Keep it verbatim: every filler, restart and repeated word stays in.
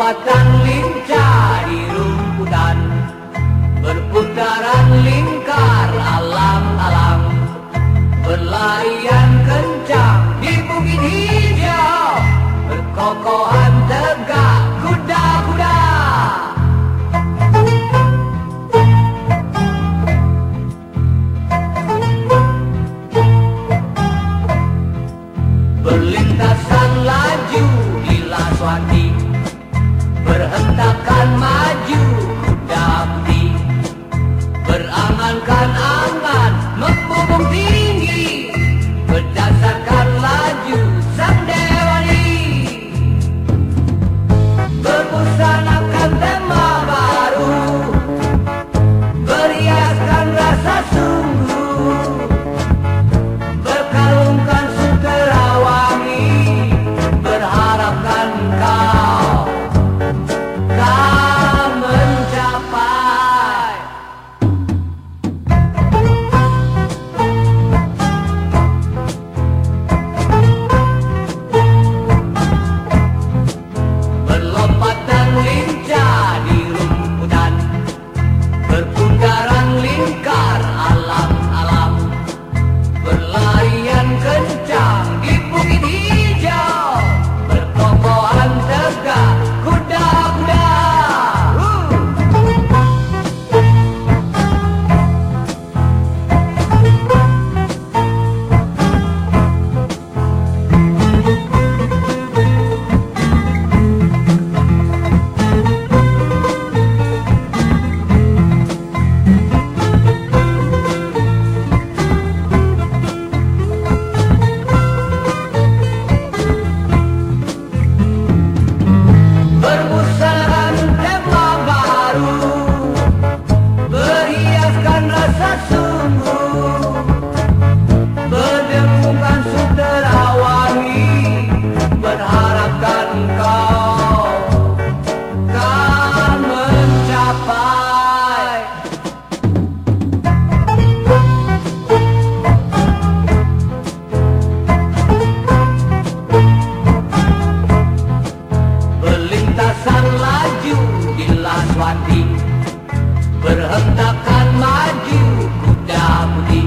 Berlompatan lincah di rumputan, berputaran lingkar alam-alam, berlarian kencang di bukit hijau, berkokohan tegak kuda-kuda. Berlintasan laju di Laswati, berhentakan maju kuda putih, berangankan angan membumbung tinggi, berdasarkan laju sang dewani, berbusanakan tema baru, berhiaskan rasa sungguh, berkalungkan sutera wangi, berharapkan kau kan mencapai. Berlompatan lincah di rumputan, berputaran lingkar alam-alam, berlarian kencang di bukit hijau, berkokohan tegak kuda-kuda. Berbusanakan tema baru, berhiaskan rasa sungguh, berdengungkan sutera wangi, berharapkan kau kan mencapai. Berlintasan laju di Laswati, berhentakan maju kuda putih,